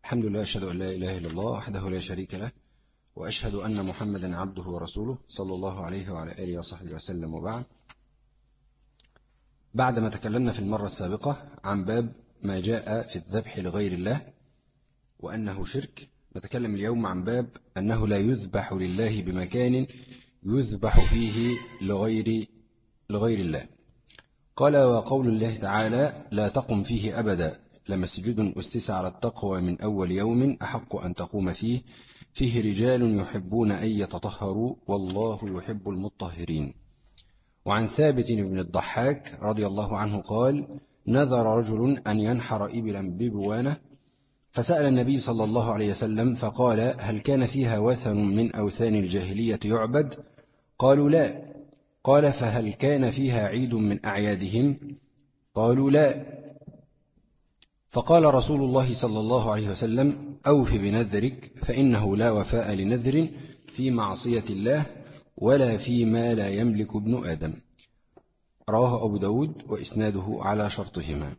الحمد لله، أشهد أن لا إله إلا الله وحده لا شريك له، وأشهد أن محمدا عبده ورسوله صلى الله عليه وعلى آله وصحبه وسلم. وبعد، بعدما تكلمنا في المرة السابقة عن باب ما جاء في الذبح لغير الله وأنه شرك، نتكلم اليوم عن باب أنه لا يذبح لله بمكان يذبح فيه لغير الله. قال: وقول الله تعالى: لا تقم فيه أبدا، لمسجد أسس على التقوى من أول يوم أحق أن تقوم فيه، فيه رجال يحبون أن يتطهروا والله يحب المطهرين. وعن ثابت بن الضحاك رضي الله عنه قال: نذر رجل أن ينحر إبلا ببوانة، فسأل النبي صلى الله عليه وسلم فقال: هل كان فيها وثن من أوثان الجاهلية يعبد؟ قالوا: لا. قال: فهل كان فيها عيد من أعيادهم؟ قالوا: لا. فقال رسول الله صلى الله عليه وسلم: أوف بنذرك، فإنه لا وفاء لنذر في معصية الله ولا فيما لا يملك ابن آدم. رواه أبو داود وإسناده على شرطهما.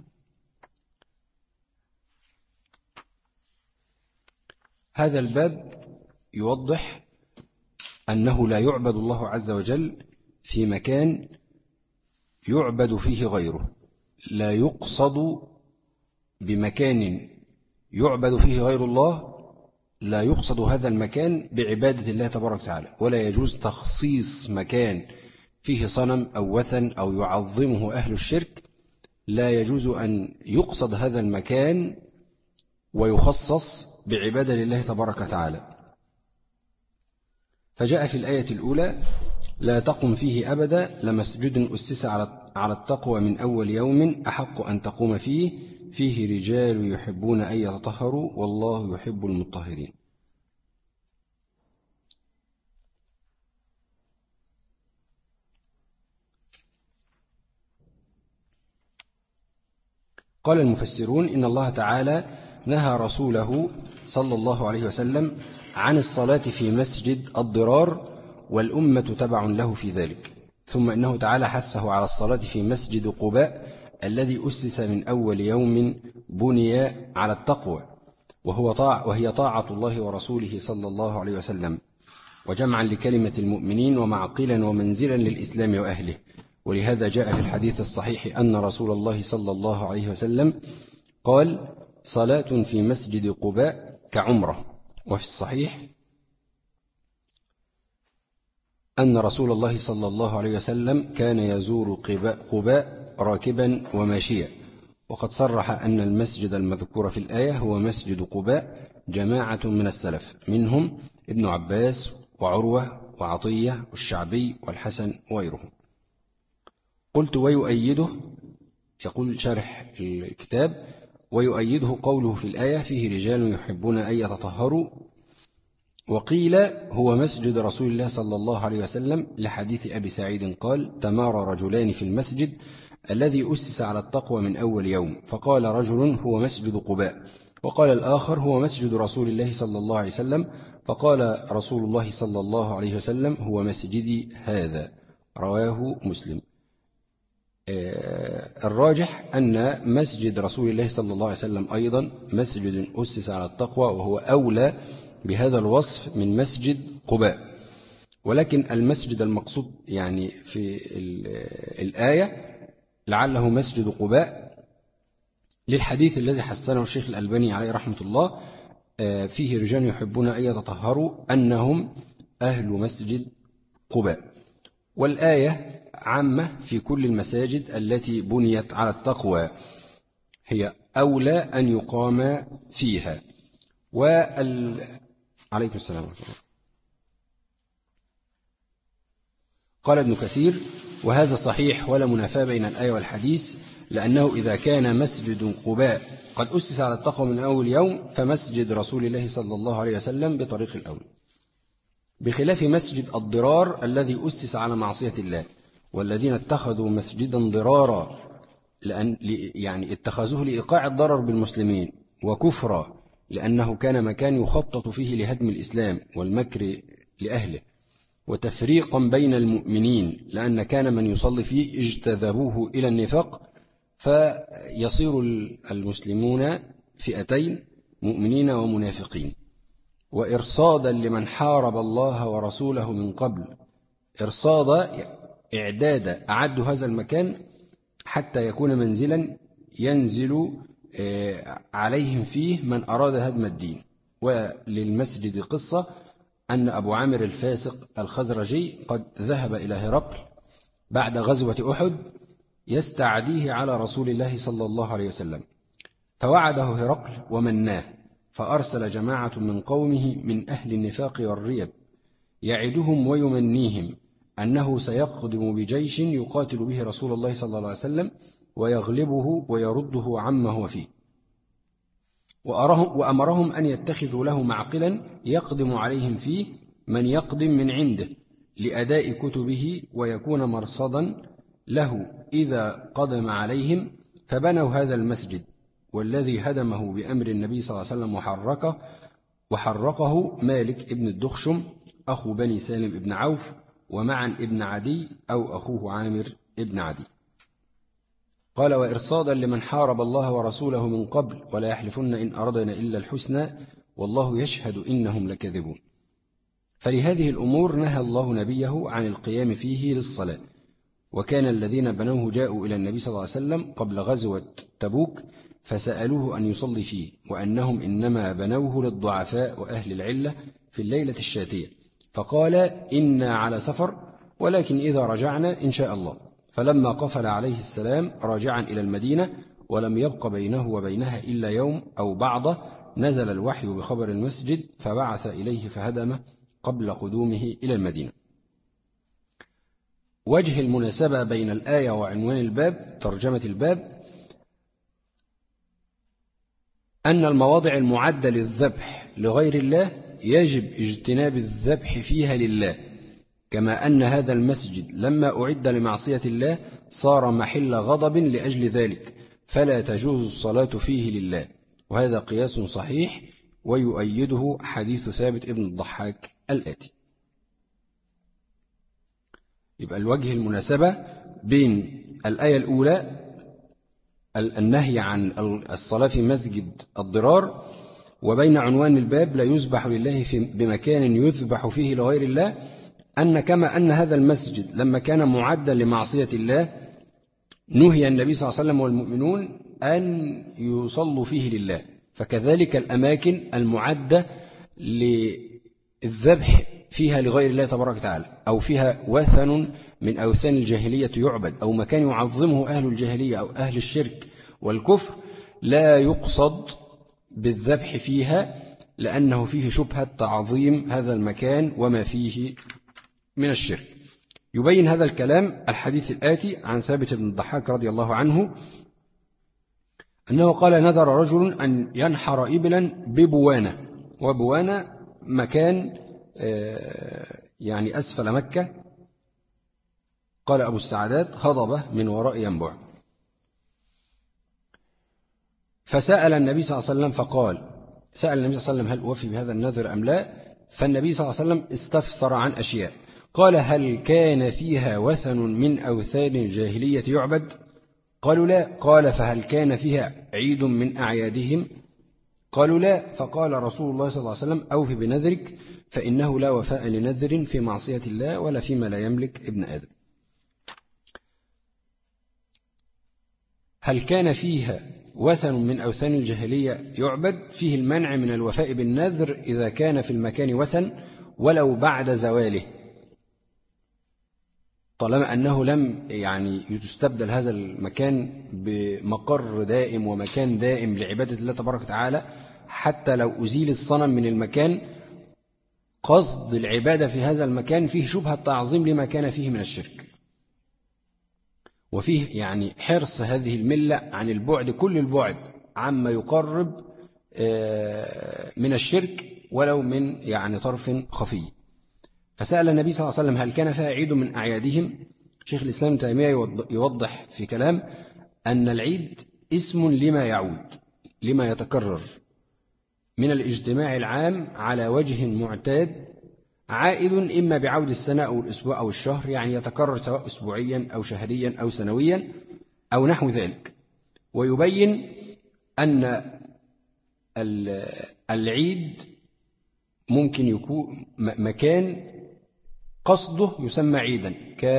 هذا الباب يوضح أنه لا يعبد الله عز وجل في مكان يعبد فيه غيره، لا يقصد بمكان يعبد فيه غير الله، لا يقصد هذا المكان بعبادة الله تبارك وتعالى، ولا يجوز تخصيص مكان فيه صنم أو وثن أو يعظمه أهل الشرك، لا يجوز أن يقصد هذا المكان ويخصص بعبادة لله تبارك وتعالى. فجاء في الآية الأولى: لا تقم فيه أبدا، لمسجد أسس على التقوى من أول يوم أحق أن تقوم فيه، فيه رجال يحبون أن يتطهروا والله يحب المطهرين. قال المفسرون: إن الله تعالى نهى رسوله صلى الله عليه وسلم عن الصلاة في مسجد الضرار، والأمة تبع له في ذلك. ثم إنه تعالى حثه على الصلاة في مسجد قباء الذي أسس من أول يوم بني على التقوى، وهي طاعة الله ورسوله صلى الله عليه وسلم، وجمعا لكلمة المؤمنين ومعقلا ومنزلا للإسلام وأهله. ولهذا جاء في الحديث الصحيح أن رسول الله صلى الله عليه وسلم قال: صلاة في مسجد قباء كعمرة. وفي الصحيح أن رسول الله صلى الله عليه وسلم كان يزور قباء راكبا وماشيا. وقد صرح أن المسجد المذكور في الآية هو مسجد قباء جماعة من السلف، منهم ابن عباس وعروة وعطية والشعبي والحسن وغيرهم. قلت: ويؤيده، يقول شارح الكتاب: ويؤيده قوله في الآية: فيه رجال يحبون أن يتطهروا. وقيل هو مسجد رسول الله صلى الله عليه وسلم، لحديث أبي سعيد قال: تمارى رجلان في المسجد الذي أسس على التقوى من أول يوم، فقال رجل: هو مسجد قباء، وقال الآخر: هو مسجد رسول الله صلى الله عليه وسلم، فقال رسول الله صلى الله عليه وسلم: هو مسجدي هذا. رواه مسلم. الراجح أن مسجد رسول الله صلى الله عليه وسلم أيضا مسجد أسس على التقوى، وهو أولى بهذا الوصف من مسجد قباء. ولكن المسجد المقصود يعني في الآية لعله مسجد قباء، للحديث الذي حسنه الشيخ الألباني عليه رحمة الله: فيه رجال يحبون أن يتطهروا، أنهم أهل مسجد قباء. والآية عامة في كل المساجد التي بنيت على التقوى، هي أولى أن يقام فيها. عليكم السلام ورحمة الله. قال ابن كثير: وهذا صحيح ولا منافاة بين الآية والحديث، لأنه إذا كان مسجد قباء قد أسس على التقوى من أول يوم، فمسجد رسول الله صلى الله عليه وسلم بطريق الأول، بخلاف مسجد الضرار الذي أسس على معصية الله. والذين اتخذوا مسجدا ضرارا يعني اتخذوه لإيقاع الضرر بالمسلمين، وكفرا لأنه كان مكان يخطط فيه لهدم الإسلام والمكر لأهله، وتفريقا بين المؤمنين، لأن كان من يصلي فيه اجتذبوه إلى النفاق، فيصير المسلمون فئتين: مؤمنين ومنافقين، وإرصادا لمن حارب الله ورسوله من قبل. إرصادا إعداد، أعدوا هذا المكان حتى يكون منزلا ينزل عليهم فيه من أراد هدم الدين. وللمسجد قصة أن أبو عامر الفاسق الخزرجي قد ذهب إلى هرقل بعد غزوة أحد يستعديه على رسول الله صلى الله عليه وسلم، فوعده هرقل ومناه، فأرسل جماعة من قومه من أهل النفاق والريب يعدهم ويمنيهم أنه سيقدم بجيش يقاتل به رسول الله صلى الله عليه وسلم ويغلبه ويرده عما هو فيه، وأمرهم أن يتخذوا له معقلا يقدم عليهم فيه من يقدم من عنده لأداء كتبه ويكون مرصدا له إذا قدم عليهم. فبنوا هذا المسجد والذي هدمه بأمر النبي صلى الله عليه وسلم وحرقه مالك ابن الدخشم أخو بني سالم ابن عوف ومعن ابن عدي أو أخوه عامر ابن عدي. قال وإرصادا لمن حارب الله ورسوله من قبل ولا يحلفن إن أردنا إلا الحسنى والله يشهد إنهم لكذبون. فلهذه الأمور نهى الله نبيه عن القيام فيه للصلاة. وكان الذين بنوه جاءوا إلى النبي صلى الله عليه وسلم قبل غزوة تبوك فسألوه أن يصلي فيه، وأنهم إنما بنوه للضعفاء وأهل العلة في الليلة الشاتية، فقال إنا على سفر ولكن إذا رجعنا إن شاء الله. فلما قفل عليه السلام راجعا إلى المدينة ولم يبق بينه وبينها إلا يوم أو بعضه نزل الوحي بخبر المسجد فبعث إليه فهدمه قبل قدومه إلى المدينة. وجه المناسبة بين الآية وعنوان الباب، ترجمة الباب، أن المواضع المعدة للذبح لغير الله يجب اجتناب الذبح فيها لله، كما أن هذا المسجد لما أعد لمعصية الله صار محل غضب لأجل ذلك، فلا تجوز الصلاة فيه لله. وهذا قياس صحيح ويؤيده حديث ثابت ابن الضحاك الآتي. يبقى الوجه المناسبة بين الآية الأولى النهي عن الصلاة في مسجد الضرار، وبين عنوان الباب لا يذبح لله بمكان يذبح فيه لغير الله، أن كما أن هذا المسجد لما كان معدا لمعصية الله نهي النبي صلى الله عليه وسلم والمؤمنون أن يصلوا فيه لله، فكذلك الأماكن المعدة للذبح فيها لغير الله تبارك وتعالى، أو فيها وثن من أوثان الجاهلية يعبد، أو مكان يعظمه أهل الجاهلية أو أهل الشرك والكفر، لا يقصد بالذبح فيها لأنه فيه شبهة تعظيم هذا المكان وما فيه من الشرك. يبين هذا الكلام الحديث الآتي عن ثابت بن الضحاك رضي الله عنه أنه قال نذر رجل أن ينحر إبلا ببوانة، وبوانة مكان يعني أسفل مكة. قال أبو السعدات هضبة من وراء ينبع. فسأل النبي صلى الله عليه وسلم فقال، سأل النبي صلى الله عليه وسلم هل أوفي بهذا النذر أم لا؟ فالنبي صلى الله عليه وسلم استفسر عن أشياء، قال هل كان فيها وثن من أوثان الجاهلية يعبد؟ قالوا لا. قال فهل كان فيها عيد من أعيادهم؟ قالوا لا. فقال رسول الله صلى الله عليه وسلم أوفي بنذرك فإنه لا وفاء لنذر في معصية الله ولا فيما لا يملك ابن آدم. هل كان فيها وثن من أوثان الجاهلية يعبد؟ فيه المنع من الوفاء بالنذر إذا كان في المكان وثن ولو بعد زواله، طالما أنه لم يعني يستبدل هذا المكان بمقر دائم ومكان دائم لعبادة الله تبارك وتعالى، حتى لو أزيل الصنم من المكان قصد العبادة في هذا المكان فيه شبهة تعظيم لما كان فيه من الشرك، وفيه يعني حرص هذه الملة عن البعد كل البعد عما يقرب من الشرك ولو من يعني طرف خفي. فسأل النبي صلى الله عليه وسلم هل كان فيها عيد من أعيادهم؟ شيخ الإسلام ابن تيمية يوضح في كلام أن العيد اسم لما يعود، لما يتكرر من الاجتماع العام على وجه معتاد، عائد إما بعود السنة أو الأسبوع أو الشهر، يعني يتكرر سواء أسبوعيا أو شهريا أو سنويا أو نحو ذلك. ويبين أن العيد ممكن يكون مكان قصده يسمى عيدا،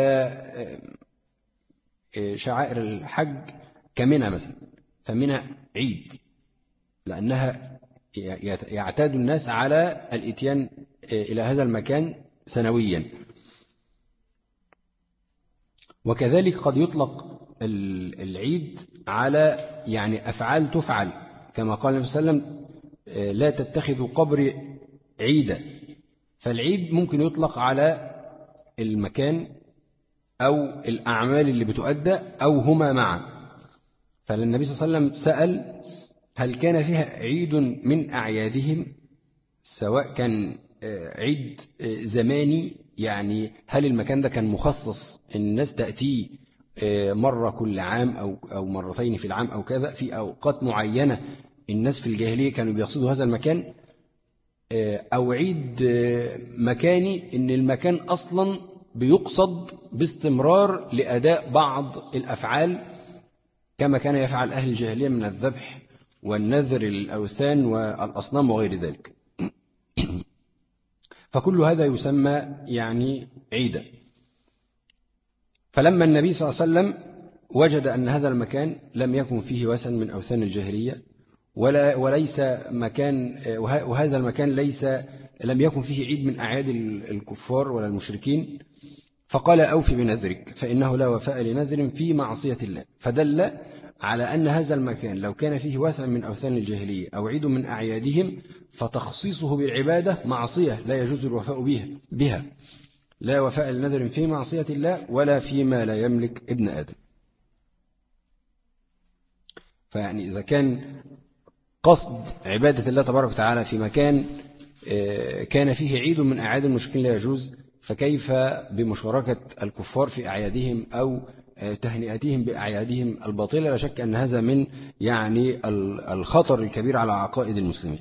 كشعائر الحج كمنى مثلا، فمنى عيد لأنها يعتاد الناس على الإتيان إلى هذا المكان سنويا. وكذلك قد يطلق العيد على يعني أفعال تفعل، كما قال النبي صلى الله عليه وسلم لا تتخذوا قبري عيدا. فالعيد ممكن يطلق على المكان أو الأعمال اللي بتؤدى أو هما معا. فالنبي صلى الله عليه وسلم سأل هل كان فيها عيد من أعيادهم، سواء كان عيد زماني، يعني هل المكان ده كان مخصص الناس تأتيه مرة كل عام أو مرتين في العام أو كذا، في أوقات معينة الناس في الجاهلية كانوا بيقصدوا هذا المكان، أو عيد مكاني إن المكان أصلا بيقصد باستمرار لأداء بعض الأفعال كما كان يفعل أهل الجاهلية من الذبح والنذر للأوثان والأصنام وغير ذلك. فكل هذا يسمى يعني عيدا. فلما النبي صلى الله عليه وسلم وجد أن هذا المكان لم يكن فيه وثن من أوثان الجاهلية وليس مكان، وهذا المكان لم يكن فيه عيد من أعياد الكفار ولا المشركين، فقال أوفي بنذرك فإنه لا وفاء لنذر في معصية الله. فدل على أن هذا المكان لو كان فيه وثن من أوثان الجاهلية أو عيد من أعيادهم فتخصيصه بالعبادة معصية لا يجوز الوفاء بها. لا وفاء لنذر في معصية الله ولا فيما لا يملك ابن آدم. فيعني إذا كان قصد عبادة الله تبارك وتعالى في مكان كان فيه عيد من أعياد المشركين لا يجوز، فكيف بمشاركة الكفار في أعيادهم أو تهنئتهم بأعيادهم الباطلة؟ لا شك أن هذا من يعني الخطر الكبير على عقائد المسلمين.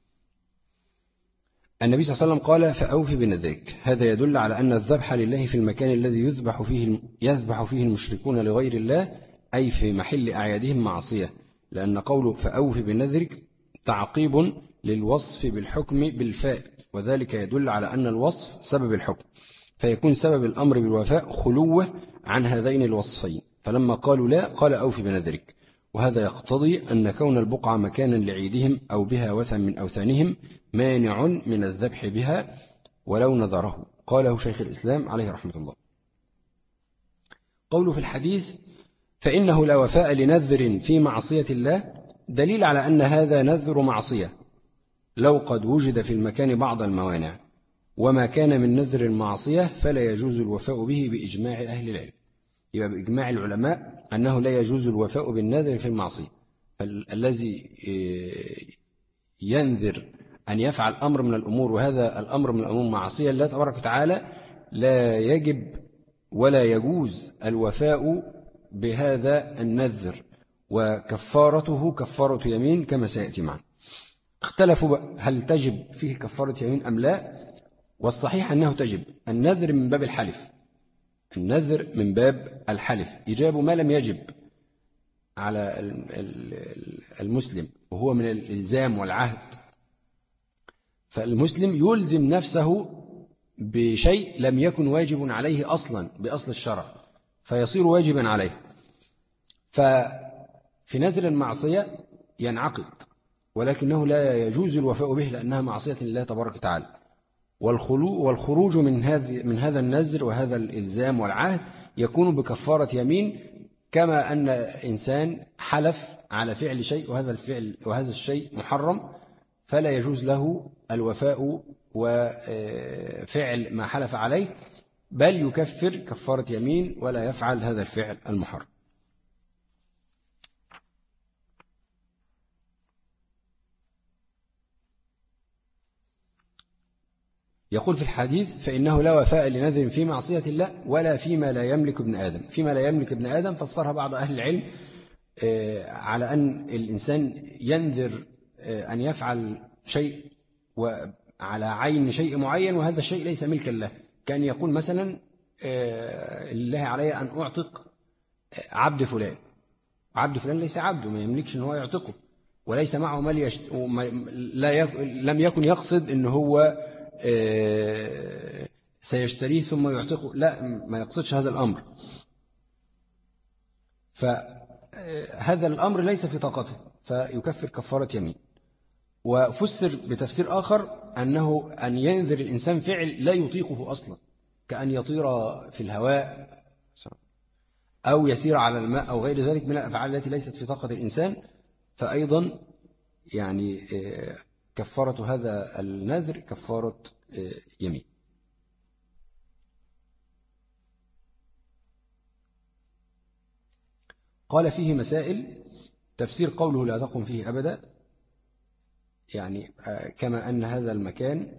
النبي صلى الله عليه وسلم قال فأوفي بنذرك. هذا يدل على أن الذبح لله في المكان الذي يذبح فيه المشركون لغير الله أي في محل أعيادهم معصية، لأن قوله فأوفي بنذرك تعقيب للوصف بالحكم بالفاء، وذلك يدل على أن الوصف سبب الحكم، فيكون سبب الأمر بالوفاء خلوه عن هذين الوصفين. فلما قالوا لا قال أوفي بنذرك، وهذا يقتضي أن كون البقعة مكانا لعيدهم أو بها وثن من أوثانهم مانع من الذبح بها ولو نذره. قاله شيخ الإسلام عليه رحمة الله. قوله في الحديث فإنه لا وفاء لنذر في معصية الله دليل على أن هذا نذر معصية لو قد وجد في المكان بعض الموانع، وما كان من نذر المعصية فلا يجوز الوفاء به بإجماع أهل العلم. يبقى بإجماع العلماء أنه لا يجوز الوفاء بالنذر في المعصية. فالذي ينذر أن يفعل أمر من الأمور وهذا الأمر من الأمور معصية الله تبارك وتعالى لا يجب ولا يجوز الوفاء بهذا النذر، وكفارته كفارة يمين كما سيأتي معنا. اختلفوا هل تجب فيه كفارة يمين أم لا، والصحيح أنه تجب. النذر من باب الحلف، النذر من باب الحلف إجاب ما لم يجب على المسلم وهو من الإلزام والعهد. فالمسلم يلزم نفسه بشيء لم يكن واجب عليه أصلا بأصل الشرع فيصير واجبا عليه. ففي نذر المعصية ينعقد ولكنه لا يجوز الوفاء به لأنها معصية لله تبارك وتعالى. والخروج من هذا النذر وهذا الإلزام والعهد يكون بكفارة يمين، كما أن إنسان حلف على فعل شيء وهذا الشيء محرم فلا يجوز له الوفاء وفعل ما حلف عليه، بل يكفر كفارة يمين ولا يفعل هذا الفعل المحرم. يقول في الحديث فإنه لا وفاء لنذر في معصية الله ولا فيما لا يملك ابن آدم. فيما لا يملك ابن آدم فسرها بعض أهل العلم على أن الإنسان ينذر أن يفعل شيء وعلى عين شيء معين وهذا الشيء ليس ملكا له، كان يقول مثلا لله علي أن أعتق عبد فلان، عبد فلان ليس عبده ما يملكش أن هو يعتقه، وليس معه مال لم يكن يقصد إن هو سيشتريه ثم يعتقه، لا، ما يقصدش هذا الأمر. فهذا الأمر ليس في طاقته فيكفر كفارة يمين. وفسر بتفسير آخر أنه أن ينذر الإنسان فعل لا يطيقه أصلا، كأن يطير في الهواء أو يسير على الماء أو غير ذلك من الأفعال التي ليست في طاقة الإنسان، فأيضا يعني كفارة هذا النذر كفارة يمين. قال فيه مسائل. تفسير قوله لا تقم فيه أبدا، يعني كما أن هذا المكان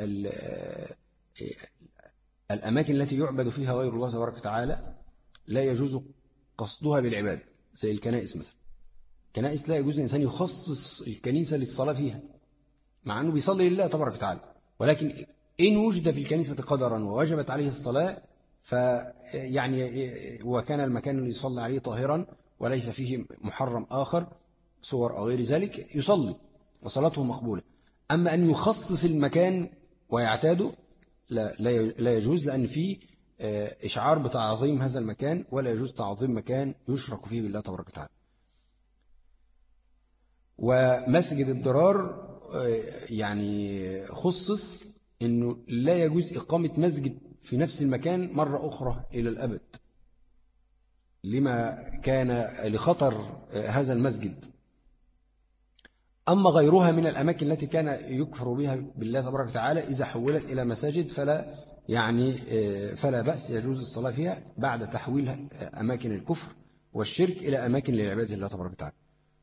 الأماكن التي يعبد فيها غير الله تبارك وتعالى لا يجوز قصدها بالعبادة، زي الكنائس مثلا. الكنائس لا يجوز الإنسان يخصص الكنيسة للصلاة فيها، مع أنه بيصلي لله تبارك وتعالى، ولكن إن وجد في الكنيسة قدرا ووجبت عليه الصلاة فيعني وكان المكان اللي يصلي عليه طاهرا وليس فيه محرم آخر صور أو غير ذلك يصلي وصلاته مقبولة. أما أن يخصص المكان ويعتاده لا يجوز، لأن فيه إشعار بتعظيم هذا المكان، ولا يجوز تعظيم مكان يشرك فيه بالله تبارك وتعالى. ومسجد الضرار يعني خصص أنه لا يجوز إقامة مسجد في نفس المكان مرة أخرى إلى الأبد، لما كان لخطر هذا المسجد. أما غيرها من الأماكن التي كان يكفر بها بالله تبارك وتعالى إذا حولت إلى مساجد فلا بأس، يجوز الصلاة فيها بعد تحويل أماكن الكفر والشرك إلى أماكن لعبادة الله تبارك وتعالى.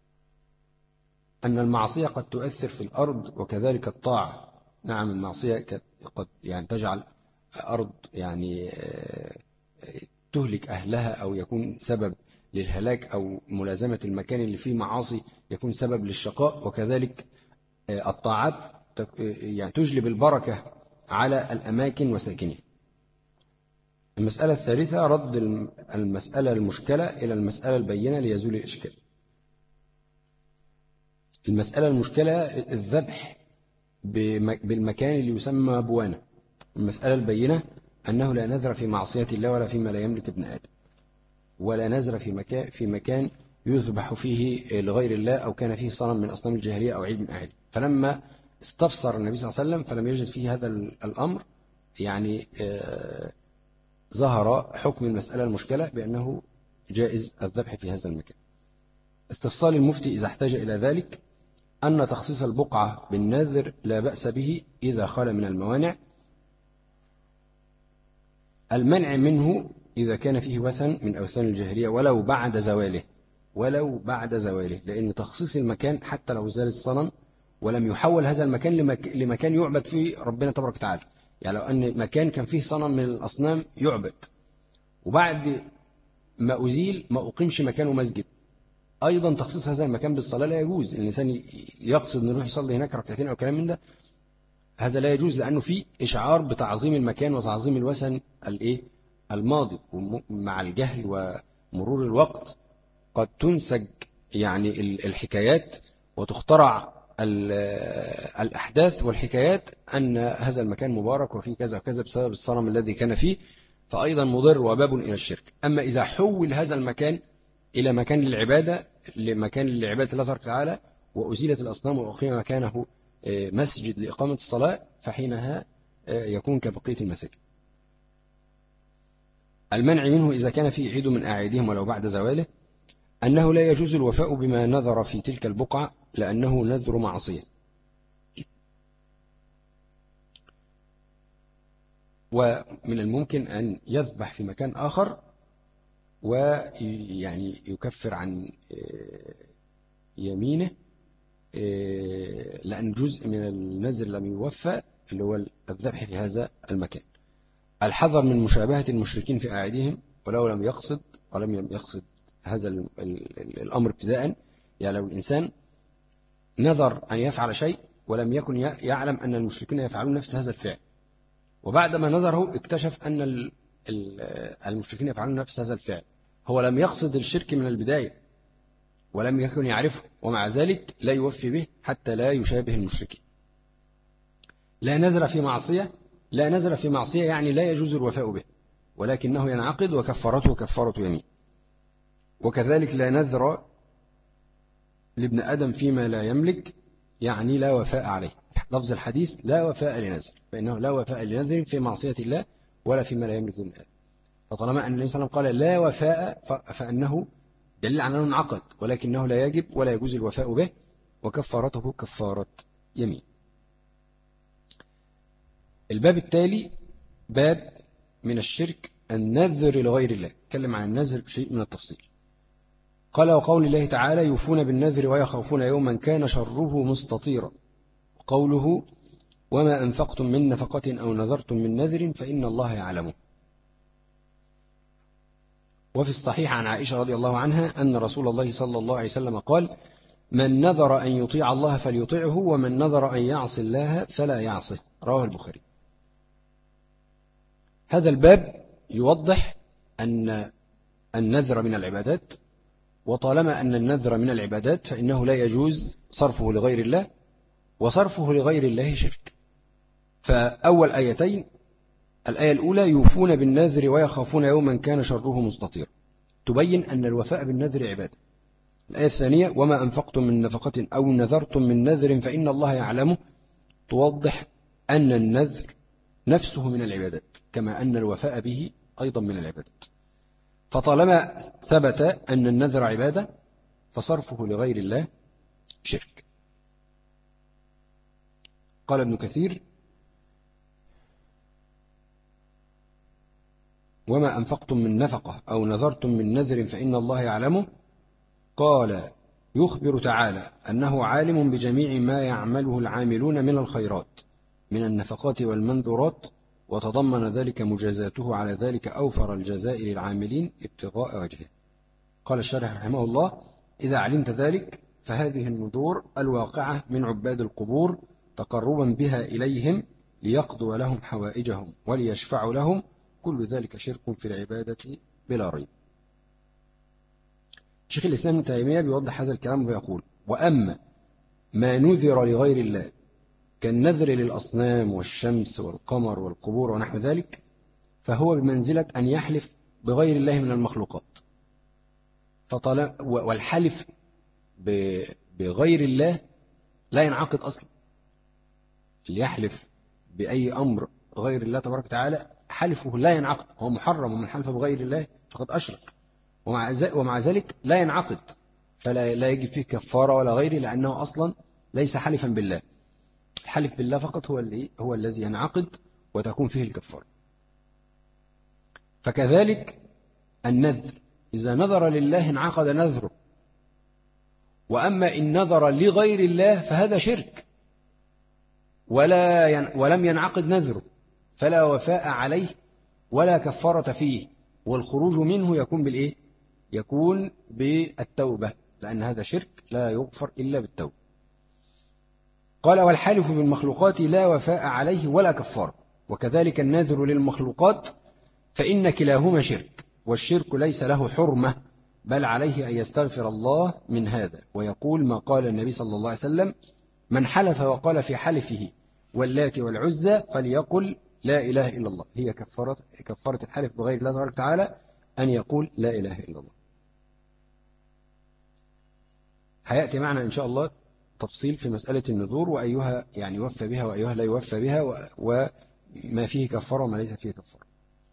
أن المعصية قد تؤثر في الأرض وكذلك الطاعة. نعم، المعصية قد يعني تجعل أرض يعني تهلك أهلها أو يكون سبب للهلاك، أو ملازمة المكان اللي فيه معاصي يكون سبب للشقاء، وكذلك الطاعات يعني تجلب البركة على الأماكن وساكنها. المسألة الثالثة رد المسألة المشكلة إلى المسألة البينة ليزول الإشكال. المسألة المشكلة الذبح بالمكان اللي يسمى بوانة. المسألة البينة أنه لا نذر في معصية الله ولا فيما لا يملك ابن آدم، ولا نذر في مكان يذبح فيه لغير الله أو كان فيه صنم من أصنام الجاهلية أو عيد من أعياد. فلما استفسر النبي صلى الله عليه وسلم فلم يجد فيه هذا الأمر، يعني ظهر حكم المسألة المشكلة بأنه جائز الذبح في هذا المكان. استفصال المفتي إذا احتاج إلى ذلك أن تخصيص البقعة بالنذر لا بأس به إذا خال من الموانع. المنع منه إذا كان فيه وثن من أوثان الجاهلية ولو بعد زواله، لأن تخصيص المكان حتى لو زال الصنم ولم يحول هذا المكان لمكان يعبد فيه ربنا تبارك وتعالى، يعني لو أن مكان كان فيه صنم من الأصنام يعبد وبعد ما أزيل ما أقيمش مكانه مسجد، أيضا تخصيص هذا المكان بالصلاة لا يجوز. الإنسان يقصد أن يروح يصلي هناك ركعتين أو كلام من ده، هذا لا يجوز، لأنه فيه إشعار بتعظيم المكان وتعظيم الوثن الماضي. ومع الجهل ومرور الوقت قد تنسج يعني الحكايات وتخترع الأحداث والحكايات أن هذا المكان مبارك وفيه كذا وكذا بسبب الصنم الذي كان فيه، فأيضا مضر وباب إلى الشرك. أما إذا حول هذا المكان إلى مكان للعبادة، لمكان لعبادة الله تبارك وتعالى، وأزيلت الأصنام وأقيم مكانه مسجد لإقامة الصلاة، فحينها يكون كبقية المساجد. المنع منه إذا كان فيه عيد من أعيادهم ولو بعد زواله، أنه لا يجوز الوفاء بما نذر في تلك البقعة لأنه نذر معصية. ومن الممكن أن يذبح في مكان آخر ويعني يكفر عن يمينه، لأن جزء من النذر لم يوفى اللي هو الذبح في هذا المكان. الحذر من مشابهة المشركين في أعيادهم ولو لم يقصد هذا الأمر ابتداء. يعني لو الإنسان نذر أن يفعل شيء ولم يكن يعلم أن المشركين يفعلون نفس هذا الفعل، وبعدما نذره اكتشف أن المشركين يفعلون نفس هذا الفعل، هو لم يقصد الشرك من البداية، ولم يكن يعرفه، ومع ذلك لا يوفي به حتى لا يشابه المشركين. لا نذر في معصية، لا نذر في معصية يعني لا يجوز الوفاء به، ولكنه ينعقد وكفارته كفارة يمين. وكذلك لا نذر لابن آدم فيما لا يملك، يعني لا وفاء عليه. لفظ الحديث لا وفاء لنذر، فإنه لا وفاء لنذر في معصية الله ولا فيما لا يملك ابن آدم. فطالما أن النبي صلى الله عليه وسلم قال لا وفاء فأنه دليل على أنه انعقد، ولكنه لا يجب ولا يجوز الوفاء به، وكفارته كفارة يمين. الباب التالي باب من الشرك النذر لغير الله، تكلم عن النذر بشيء من التفصيل. قال وقول الله تعالى يوفون بالنذر ويخافون يوما كان شره مستطيرا، وقوله وما أنفقتم من نفقة أو نذرتم من نذر فإن الله يعلمه. وفي الصحيح عن عائشة رضي الله عنها أن رسول الله صلى الله عليه وسلم قال من نذر أن يطيع الله فليطيعه ومن نذر أن يعصي الله فلا يعصه، رواه البخاري. هذا الباب يوضح أن النذر من العبادات، وطالما أن النذر من العبادات فإنه لا يجوز صرفه لغير الله، وصرفه لغير الله شرك. فأول آيتين، الآية الأولى يوفون بالنذر ويخافون يوما كان شره مستطيرا، تبين أن الوفاء بالنذر عبادة. الآية الثانية وما أنفقتم من نفقة أو نذرتم من نذر فإن الله يعلمه، توضح أن النذر نفسه من العبادات، كما أن الوفاء به أيضا من العبادات. فطالما ثبت أن النذر عبادة فصرفه لغير الله شرك. قال ابن كثير وما أنفقتم من نفقة أو نذرتم من نذر فإن الله يعلمه، قال يخبر تعالى أنه عالم بجميع ما يعمله العاملون من الخيرات من النفقات والمنذورات، وتضمن ذلك مجازاته على ذلك أوفر الجزاء للعاملين ابتغاء وجهه. قال الشارح رحمه الله إذا علمت ذلك فهذه النذور الواقعة من عباد القبور تقربا بها إليهم ليقضوا لهم حوائجهم وليشفعوا لهم، كل ذلك شرك في العبادة بلا ريب. شيخ الإسلام ابن تيمية بيوضح هذا الكلام ويقول وأما ما نذر لغير الله كالنذر للأصنام والشمس والقمر والقبور ونحو ذلك، فهو بمنزلة أن يحلف بغير الله من المخلوقات. والحلف بغير الله لا ينعقد أصلا. اللي يحلف بأي أمر غير الله تبارك وتعالى حلفه لا ينعقد، هو محرم، ومن حلف بغير الله فقد أشرك، ومع ذلك لا ينعقد، فلا يجب فيه كفارة ولا غيره، لأنه أصلا ليس حلفا بالله. الحلف بالله فقط هو الذي ينعقد وتكون فيه الكفارة. فكذلك النذر إذا نذر لله انعقد نذره، وأما إن نذر لغير الله فهذا شرك ولم ينعقد نذره، فلا وفاء عليه ولا كفارة فيه، والخروج منه يكون بالإيه؟ يكون بالتوبة، لأن هذا شرك لا يغفر إلا بالتوبة. قال والحالف بالمخلوقات لا وفاء عليه ولا كفارة، وكذلك النذر للمخلوقات فإن كلاهما شرك، والشرك ليس له حرمة، بل عليه أن يستغفر الله من هذا، ويقول ما قال النبي صلى الله عليه وسلم من حلف وقال في حلفه واللات والعزى فليقل لا إله إلا الله. هي كفارة الحلف بغير الله تبارك وتعالى أن يقول لا إله إلا الله. هيأتي معنا إن شاء الله تفصيل في مسألة النذور، وأيها يعني يوفى بها وأيها لا يوفى بها، وما فيه كفارة وما ليس فيه كفارة.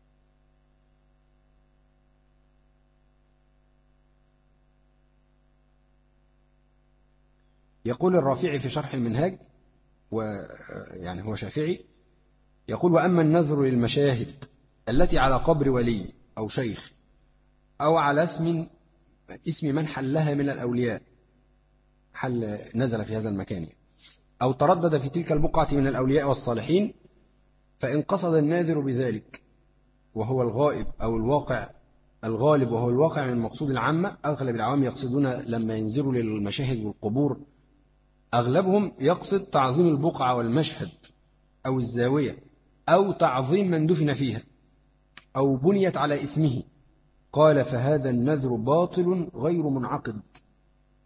يقول الرافعي في شرح المنهاج، ويعني هو شافعي، يقول وأما النذر للمشاهد التي على قبر ولي أو شيخ أو على اسم من حلها من الأولياء، حل نزل في هذا المكان أو تردد في تلك البقعة من الأولياء والصالحين، فإن قصد الناذر بذلك وهو الغائب أو الواقع الغالب وهو الواقع من المقصود العامة، أغلب العوام يقصدون لما ينزلوا للمشاهد والقبور أغلبهم يقصد تعظيم البقعة والمشهد أو الزاوية أو تعظيم من دفن فيها أو بنيت على اسمه، قال فهذا النذر باطل غير منعقد،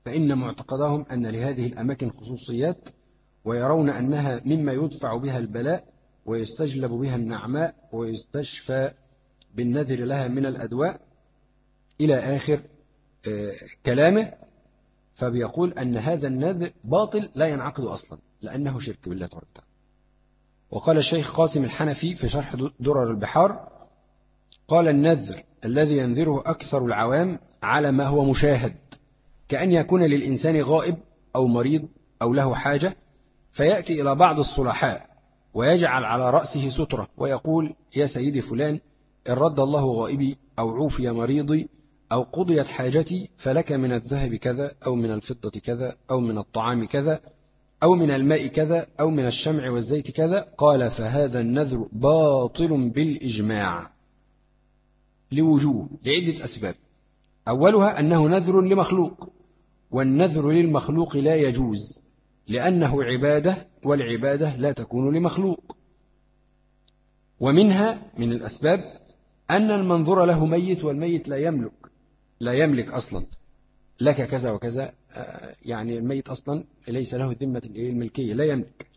فإن معتقدهم أن لهذه الأماكن خصوصيات، ويرون أنها مما يدفع بها البلاء ويستجلب بها النعماء ويستشفى بالنذر لها من الأدواء إلى آخر كلامه. فبيقول أن هذا النذر باطل لا ينعقد أصلا لأنه شرك بالله تبارك وتعالى. وقال الشيخ قاسم الحنفي في شرح درر البحار قال: النذر الذي ينذره أكثر العوام على ما هو مشاهد، كأن يكون للإنسان غائب أو مريض أو له حاجة، فيأتي إلى بعض الصلحاء ويجعل على رأسه سترة ويقول: يا سيدي فلان، إن رد الله غائبي أو عوفي مريضي أو قضيت حاجتي فلك من الذهب كذا أو من الفضة كذا أو من الطعام كذا أو من الماء كذا أو من الشمع والزيت كذا. قال: فهذا النذر باطل بالإجماع لوجوه، لعدة أسباب. أولها أنه نذر لمخلوق، والنذر للمخلوق لا يجوز لأنه عبادة، والعبادة لا تكون لمخلوق. ومنها من الأسباب أن المنظور له ميت، والميت لا يملك أصلا لك كذا وكذا، يعني الميت أصلا ليس له ذمة الملكية، لا يملك.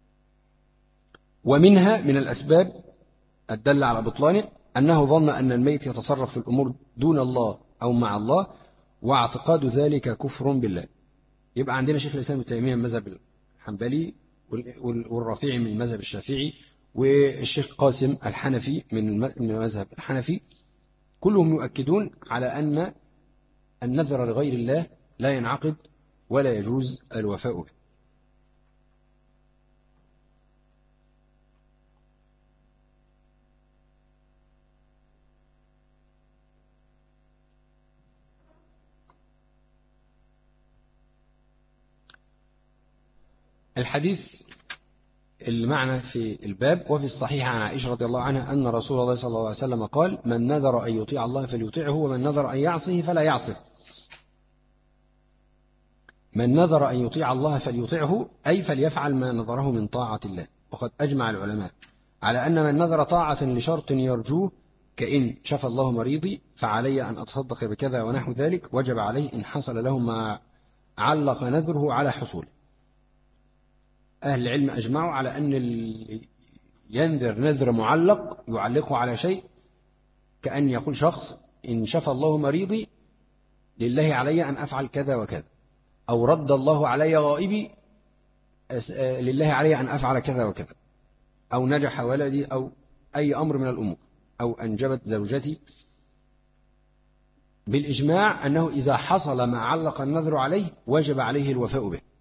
ومنها من الأسباب الدل على بطلانه أنه ظن أن الميت يتصرف في الأمور دون الله أو مع الله، واعتقاد ذلك كفر بالله. يبقى عندنا شيخ الإسلام ابن تيمية من المذهب الحنبلي، والرافعي من المذهب الشافعي، والشيخ قاسم الحنفي من المذهب الحنفي، كلهم يؤكدون على أن النذر لغير الله لا ينعقد ولا يجوز الوفاء به. الحديث اللي معنا في الباب: وفي الصحيح عن عائشة رضي الله عنها أن رسول الله صلى الله عليه وسلم قال: من نذر أن يطيع الله فليطيعه، ومن نذر أن يعصيه فلا يعصه. من نذر أن يطيع الله فليطيعه، أي فليفعل ما نذره من طاعة الله. وقد أجمع العلماء على أن من نذر طاعة لشرط يرجوه، كإن شفى الله مريضي فعلي أن أتصدق بكذا ونحو ذلك، وجب عليه إن حصل له ما علق نذره على حصوله. أهل العلم أجمعوا على أن اللي ينذر نذر معلق يعلقه على شيء، كأن يقول شخص: إن شفى الله مريضي لله علي أن أفعل كذا وكذا، أو رد الله علي غائبي لله علي أن أفعل كذا وكذا، أو نجح ولدي، أو أي أمر من الأمور، أو أنجبت زوجتي. بالإجماع أنه إذا حصل ما علق النذر عليه وجب عليه الوفاء به.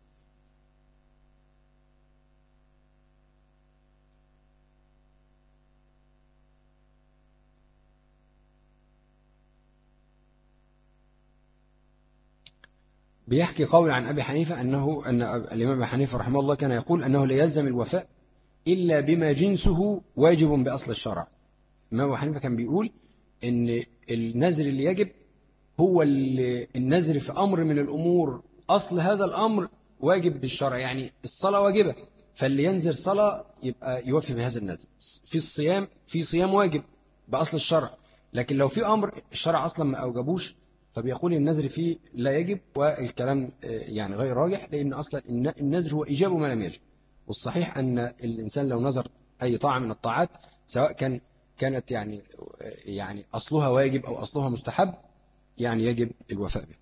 بيحكي قول عن أبي حنيفة أن الإمام أبي حنيفة رحمه الله كان يقول أنه لا يلزم الوفاء إلا بما جنسه واجب بأصل الشرع. الإمام أبي حنيفة كان بيقول أن النذر اللي يجب هو النذر في أمر من الأمور أصل هذا الأمر واجب بالشرع، يعني الصلاة واجبة، فاللي ينذر صلاة يبقى يوفي بهذا النذر. في صيام واجب بأصل الشرع، لكن لو في أمر الشرع أصلا ما أوجبوش فبيقول النذر فيه لا يجب، والكلام يعني غير راجح، لأن أصلا النذر هو إيجاب ما لم يجب. والصحيح أن الإنسان لو نذر أي طاعة من الطاعات سواء كانت يعني أصلها واجب أو أصلها مستحب، يعني يجب الوفاء به.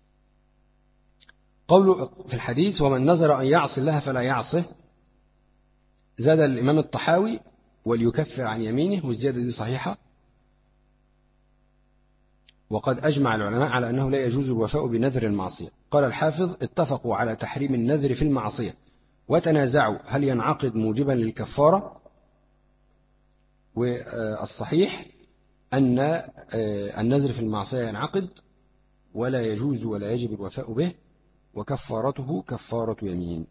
قوله في الحديث: ومن نذر أن يعصي الله فلا يعصه، زاد الإمام الطحاوي: وليكفر عن يمينه، والزيادة دي صحيحة. وقد أجمع العلماء على أنه لا يجوز الوفاء بنذر المعصية. قال الحافظ: اتفقوا على تحريم النذر في المعصية، وتنازعوا هل ينعقد موجبا للكفارة. والصحيح أن النذر في المعصية ينعقد ولا يجوز ولا يجب الوفاء به، وكفارته كفارة يمين.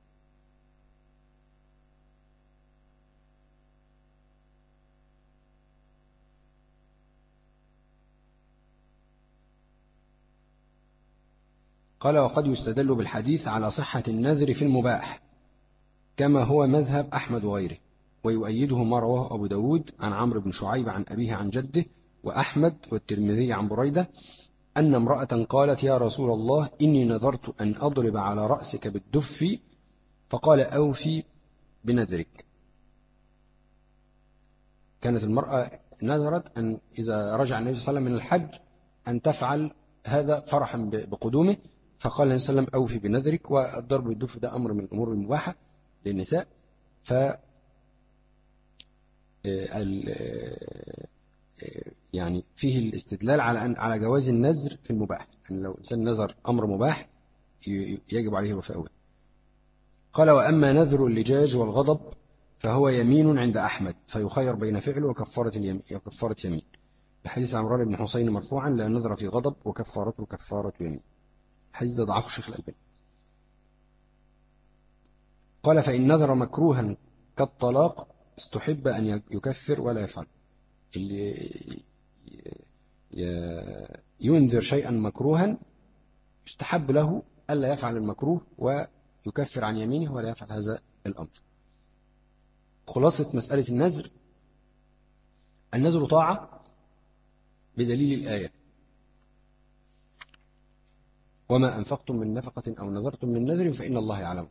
قال: وقد يستدل بالحديث على صحة النذر في المباح، كما هو مذهب أحمد وغيره، ويؤيده ما رواه أبو داود عن عمرو بن شعيب عن أبيه عن جده، وأحمد والترمذي عن بريدة أن امرأة قالت يا رسول الله إني نذرت أن أضرب على رأسك بالدف، فقال أوفي بنذرك. كانت المرأة نذرت أن إذا رجع النبي صلى الله عليه وسلم من الحج أن تفعل هذا فرحا بقدومه، فقال النبي صلى الله عليه وسلم أوفي بنذرك. والضرب بالدف ده أمر من الأمور المباحة للنساء، ف يعني فيه الاستدلال على جواز النذر في المباح، يعني لو إنسان نذر أمر مباح يجب عليه الوفاء به. قال وأما نذر اللجاج والغضب فهو يمين عند أحمد، فيخير بين فعله وكفارة يمين، بحديث عمران بن حسين مرفوعا لا نذر في غضب وكفارته كفارة يمين. الحديث ده ضعفه الشيخ الألباني. قال فإن نذر مكروها كالطلاق استحب أن يكفر ولا يفعل. اللي ينذر شيئا مكروها يستحب له ألا يفعل المكروه ويكفر عن يمينه ولا يفعل هذا الأمر. خلاصة مسألة النذر: النذر طاعة بدليل الآية: وما أنفقتم من نفقة أو نذرتم من نذر فإن الله يعلم.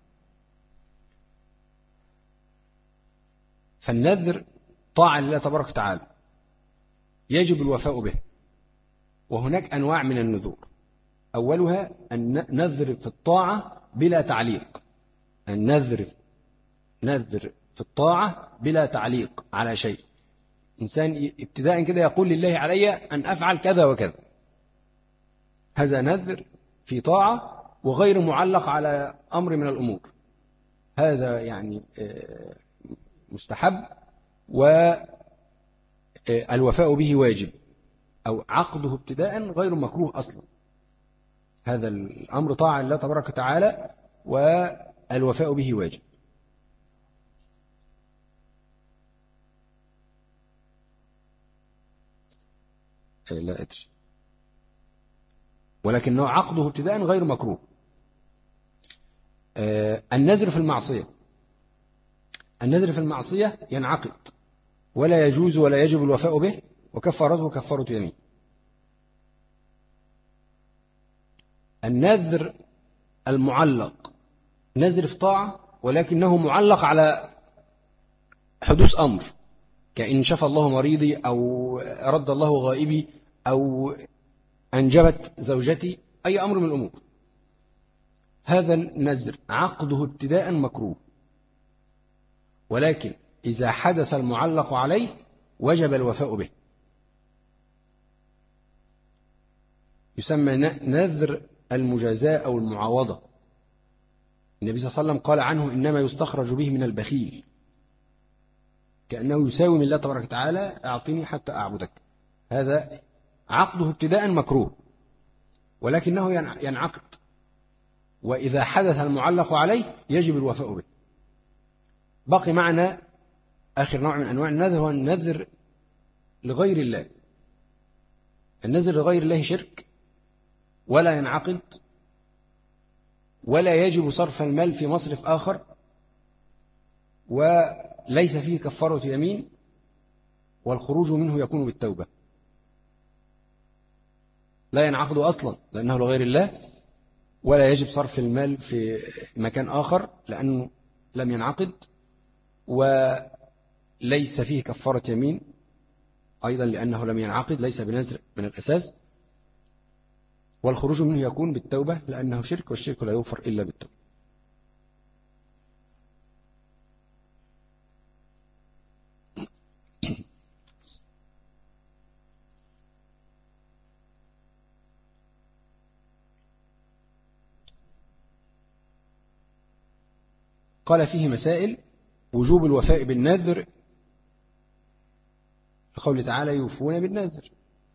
فالنذر طاعة لله تبارك وتعالى يجب الوفاء به. وهناك أنواع من النذور، أولها النذر في الطاعة بلا تعليق. النذر في الطاعة بلا تعليق على شيء. إنسان ابتداء كده يقول لله علي أن أفعل كذا وكذا، هذا نذر في طاعة وغير معلق على أمر من الأمور، هذا يعني مستحب والوفاء به واجب، أو عقده ابتداء غير مكروه أصلا. هذا الأمر طاعة لله تبارك وتعالى والوفاء به واجب. لا أدري، ولكنه عقده ابتداء غير مكروه. النذر في المعصية، النذر في المعصية ينعقد ولا يجوز ولا يجب الوفاء به، وكفارته كفارة يمين. النذر المعلق نذر في طاعة ولكنه معلق على حدوث أمر، كأن شفى الله مريضي أو رد الله غائبي أو أنجبت زوجتي، أي أمر من الأمور. هذا النذر عقده ابتداء مكروه، ولكن إذا حدث المعلق عليه وجب الوفاء به. يسمى نذر المجازاة أو المعاوضة. النبي صلى الله عليه وسلم قال عنه إنما يستخرج به من البخيل، كأنه يساوي من الله تبارك وتعالى أعطني حتى أعبدك. هذا عقده ابتداء مكروه ولكنه ينعقد، وإذا حدث المعلق عليه يجب الوفاء به. بقي معنا آخر نوع من أنواع النذر، هو النذر لغير الله. النذر لغير الله شرك ولا ينعقد ولا يجب صرف المال في مصرف آخر، وليس فيه كفارة يمين، والخروج منه يكون بالتوبة. لا ينعقد أصلا لأنه لغير الله، ولا يجب صرف المال في مكان آخر لأنه لم ينعقد، وليس فيه كفارة يمين أيضا لأنه لم ينعقد، ليس بنذر من الأساس، والخروج منه يكون بالتوبة لأنه شرك، والشرك لا يغفر إلا بالتوبة. قال فيه مسائل: وجوب الوفاء بالنذر لقوله تعالى يوفون بالنذر،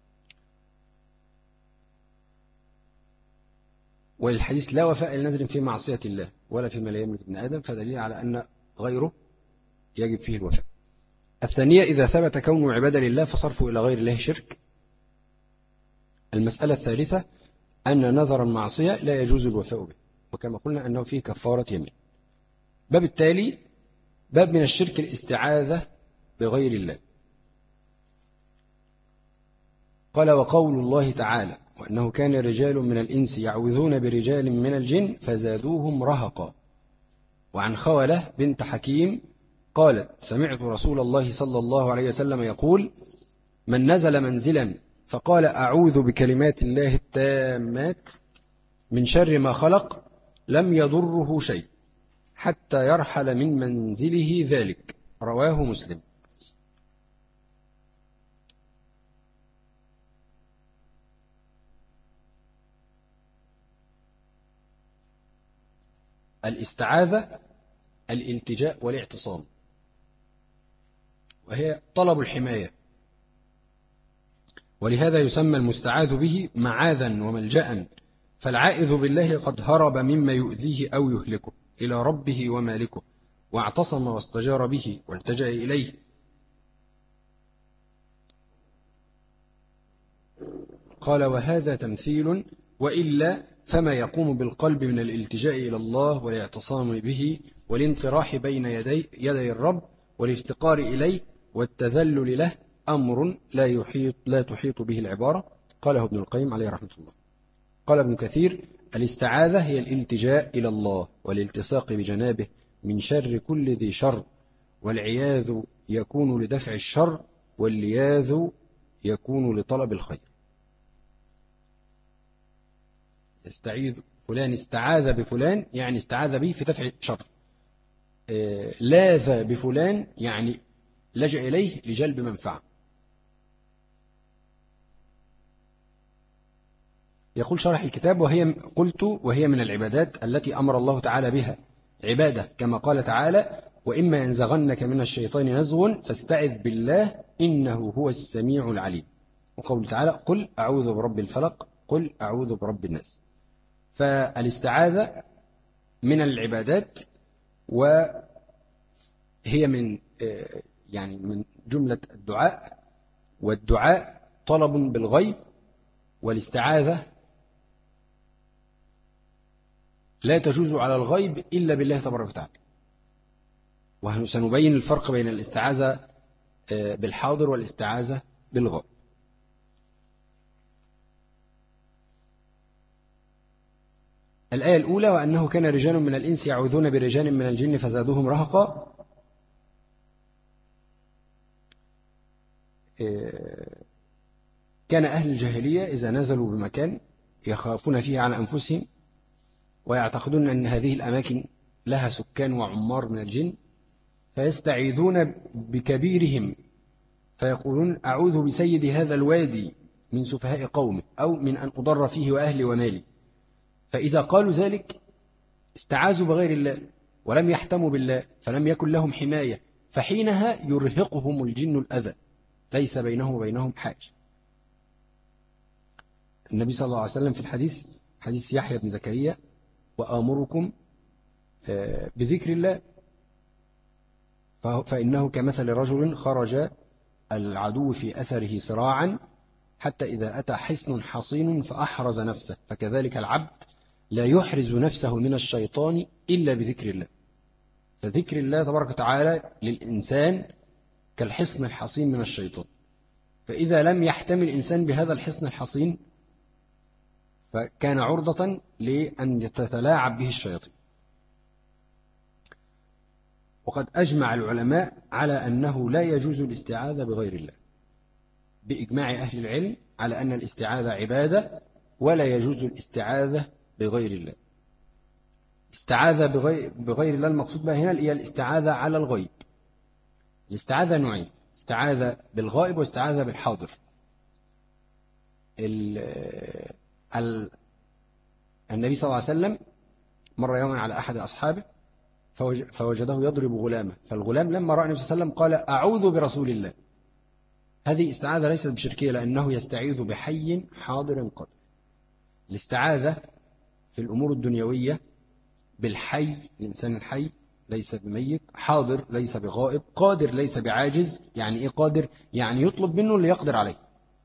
وللحديث لا وفاء لنذر في معصية الله ولا فيما لا يملك ابن آدم، فدليل على أن غيره يجب فيه الوفاء. الثانية: إذا ثبت كونه عبادة لله فصرفه إلى غير الله شرك. المسألة الثالثة: أن نذر المعصية لا يجوز الوفاء به، وكما قلنا أنه فيه كفارة يمين. باب التالي باب من الشرك الاستعاذة بغير الله. قال: وقول الله تعالى وأنه كان رجال من الإنس يعوذون برجال من الجن فزادوهم رهقا. وعن خولة بنت حكيم قالت سمعت رسول الله صلى الله عليه وسلم يقول من نزل منزلا فقال أعوذ بكلمات الله التامات من شر ما خلق لم يضره شيء حتى يرحل من منزله ذلك. رواه مسلم. الاستعاذة الالتجاء والاعتصام، وهي طلب الحماية، ولهذا يسمى المستعاذ به معاذا وملجأ، فالعائذ بالله قد هرب مما يؤذيه أو يهلكه إلى ربه ومالكه واعتصم واستجار به والتجأ إليه. قال وهذا تمثيل، وإلا فما يقوم بالقلب من الالتجاء إلى الله والاعتصام به والانطراح بين يدي الرب والافتقار إليه والتذلل له أمر لا تحيط به العبارة. قاله ابن القيم عليه رحمة الله. قال ابن كثير الاستعاذة هي الالتجاء إلى الله والالتصاق بجنابه من شر كل ذي شر، والعياذ يكون لدفع الشر واللياذ يكون لطلب الخير. استعيذ فلان استعاذ بفلان يعني استعاذ به في دفع الشر، لاذ بفلان يعني لجأ إليه لجلب منفعة. يقول شرح الكتاب وهي من العبادات التي أمر الله تعالى بها، عبادة كما قال تعالى وإما ينزغنك من الشيطان نزغ فاستعذ بالله إنه هو السميع العليم. وقول تعالى قل أعوذ برب الفلق قل أعوذ برب الناس. فالاستعاذة من العبادات، وهي من جملة الدعاء، والدعاء طلب بالغيب، والاستعاذة لا تجوز على الغيب إلا بالله تبارك وتعالى. وسنبين الفرق بين الاستعاذة بالحاضر والاستعاذة بالغائب. الآية الأولى وأنه كان رجال من الإنس يعوذون برجال من الجن فزادوهم رهقا. كان أهل الجاهلية إذا نزلوا بمكان يخافون فيه على أنفسهم ويعتقدون أن هذه الأماكن لها سكان وعمار من الجن، فيستعيذون بكبيرهم فيقولون أعوذ بسيد هذا الوادي من سفهاء قومه أو من أن أضر فيه وأهلي ومالي. فإذا قالوا ذلك استعاذوا بغير الله ولم يحتموا بالله فلم يكن لهم حماية، فحينها يرهقهم الجن الأذى ليس بينهم وبينهم حاجة. النبي صلى الله عليه وسلم في الحديث حديث يحيى بن زكريا وآمركم بذكر الله فإنه كمثل رجل خرج العدو في أثره سراعا حتى إذا أتى حصن حصين فأحرز نفسه، فكذلك العبد لا يحرز نفسه من الشيطان إلا بذكر الله. فذكر الله تبارك وتعالى للإنسان كالحصن الحصين من الشيطان، فإذا لم يحتمل الإنسان بهذا الحصن الحصين فكان عرضة لأن تتلاعب به الشياطين. وقد أجمع العلماء على أنه لا يجوز الاستعاذة بغير الله، بإجماع أهل العلم على أن الاستعاذة عبادة ولا يجوز الاستعاذة بغير الله. استعاذة بغير الله المقصود بها هنا هي الاستعاذة على الغيب. الاستعاذة نوعين، استعاذة بالغائب واستعاذة بالحاضر. النبي صلى الله عليه وسلم مر يوما على أحد أصحابه فوجده يضرب غلامه، فالغلام لما رأى النبي صلى الله عليه وسلم قال أعوذ برسول الله. هذه استعاذة ليست بشركية لأنه يستعيذ بحي حاضر قادر. الاستعاذة في الأمور الدنيوية بالحي، الإنسان الحي ليس بميت، حاضر ليس بغائب، قادر ليس بعاجز. يعني إيه قادر؟ يعني يطلب منه اللي يقدر عليه،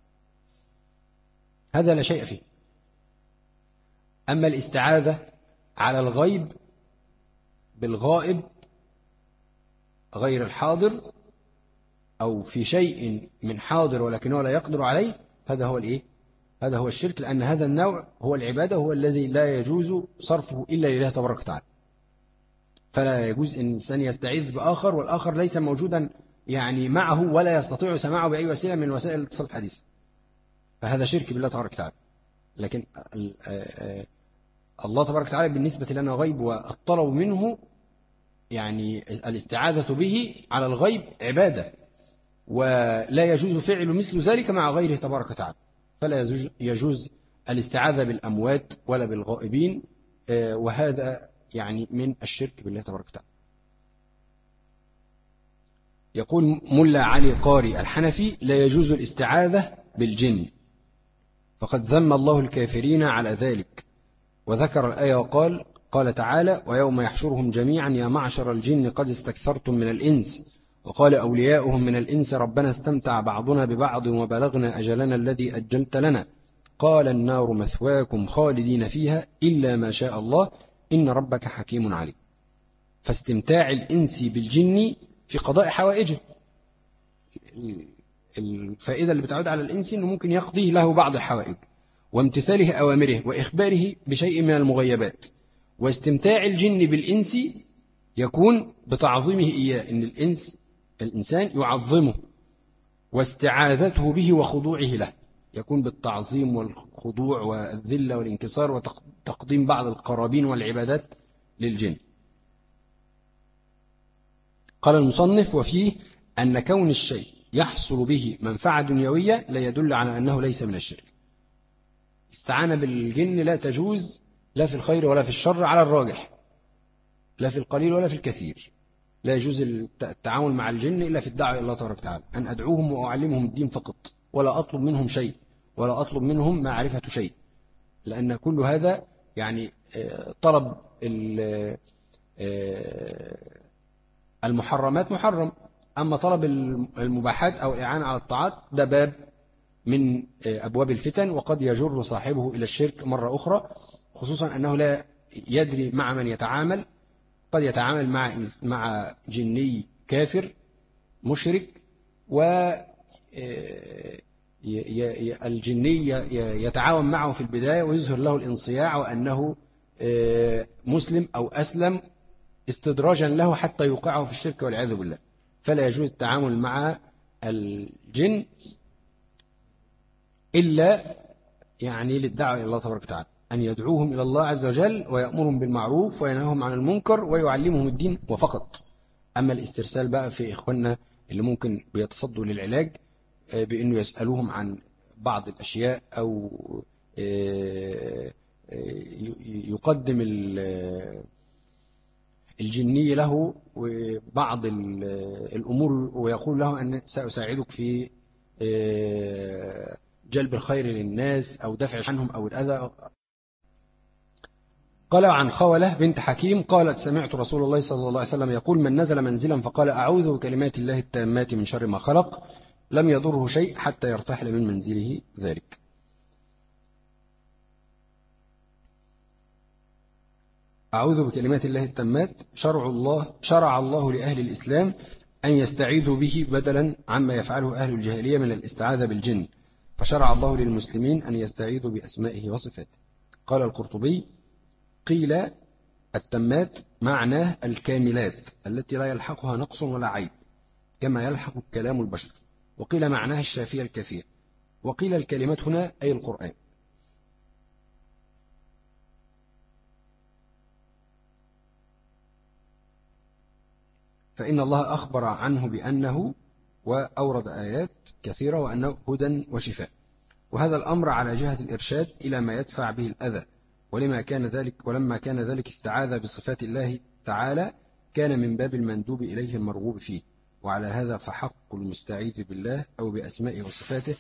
هذا لا شيء فيه. أما الاستعاذة على الغيب بالغائب غير الحاضر أو في شيء من حاضر ولكنه لا يقدر عليه، هذا هو الإيه؟ هذا هو الشرك، لأن هذا النوع هو العبادة، هو الذي لا يجوز صرفه إلا لله تبارك وتعالى. فلا يجوز أن الإنسان يستعيذ بآخر والآخر ليس موجودا يعني معه ولا يستطيع سماعه بأي وسيلة من وسائل الاتصال الحديثة، فهذا شرك بالله تبارك وتعالى. لكن الله تبارك وتعالى بالنسبة لنا غيب، والطلب منه يعني الاستعاذة به على الغيب عبادة، ولا يجوز فعل مثل ذلك مع غيره تبارك وتعالى. فلا يجوز الاستعاذة بالأموات ولا بالغائبين، وهذا يعني من الشرك بالله تبارك وتعالى. يقول ملا علي قاري الحنفي: لا يجوز الاستعاذة بالجن، فقد ذم الله الكافرين على ذلك، وذكر الآية وقال: قال تعالى: ويوم يحشرهم جميعا يا معشر الجن قد استكثرتم من الإنس، وقال أولياؤهم من الإنس ربنا استمتع بعضنا ببعض وبلغنا أجلنا الذي أجلت لنا، قال النار مثواكم خالدين فيها إلا ما شاء الله إن ربك حكيم عليم. فاستمتاع الإنس بالجن في قضاء حوائجه، الفائدة اللي بتعود على الإنس إنه ممكن يقضي له بعض الحوائج، وامتثاله أوامره وإخباره بشيء من المغيبات. واستمتاع الجن بالإنس يكون بتعظيمه إياه، إن الإنسان يعظمه، واستعاذته به وخضوعه له يكون بالتعظيم والخضوع والذلة والانكسار وتقديم بعض القرابين والعبادات للجن. قال المصنف: وفيه أن كون الشيء يحصل به منفعة دنيوية لا يدل على أنه ليس من الشرك. استعانة بالجن لا تجوز لا في الخير ولا في الشر على الراجح، لا في القليل ولا في الكثير. لا يجوز التعامل مع الجن إلا في الدعوة إلى الله تبارك وتعالى، أن أدعوهم وأعلمهم الدين فقط، ولا أطلب منهم شيء، ولا أطلب منهم معرفة شيء، لأن كل هذا يعني طلب المحرمات محرم، أما طلب المباحات أو الإعانة على الطاعات ده باب من أبواب الفتن، وقد يجر صاحبه إلى الشرك مرة أخرى، خصوصا أنه لا يدري مع من يتعامل. قد يتعامل مع جني كافر مشرك، والجني يتعاون معه في البداية ويظهر له الانصياع وأنه مسلم أو أسلم استدراجا له حتى يوقعه في الشرك والعياذ بالله. فلا يجوز التعامل مع الجن إلا يعني للدعوة إلى الله تبارك وتعالى، أن يدعوهم إلى الله عز وجل ويأمرهم بالمعروف وينهاهم عن المنكر ويعلمهم الدين وفقط. أما الاسترسال بقى في إخواننا اللي ممكن بيتصدوا للعلاج بأنه يسألوهم عن بعض الأشياء، أو يقدم الجني له بعض الأمور ويقول له أن سأساعدك في جلب الخير للناس أو دفع عنهم أو الأذى. قال عن خولة بنت حكيم قالت: سمعت رسول الله صلى الله عليه وسلم يقول: من نزل منزلا فقال أعوذ بكلمات الله التامات من شر ما خلق لم يضره شيء حتى يرتحل من منزله ذلك. أعوذ بكلمات الله التامات شرع الله لأهل الإسلام أن يستعيذوا به بدلا عما يفعله أهل الجاهلية من الاستعاذة بالجن، فشرع الله للمسلمين أن يستعيذوا بأسمائه وصفاته. قال القرطبي: قيل التمات معناه الكاملات التي لا يلحقها نقص ولا عيب كما يلحق كلام البشر، وقيل معناه الشافية الكافية، وقيل الكلمات هنا أي القرآن. فإن الله أخبر عنه بأنه، وأورد آيات كثيرة، وأنه هدى وشفاء، وهذا الأمر على جهة الإرشاد إلى ما يدفع به الأذى. ولما كان ذلك استعاذ بصفات الله تعالى كان من باب المندوب إليه المرغوب فيه. وعلى هذا فحق المستعيذ بالله أو بأسمائه وصفاته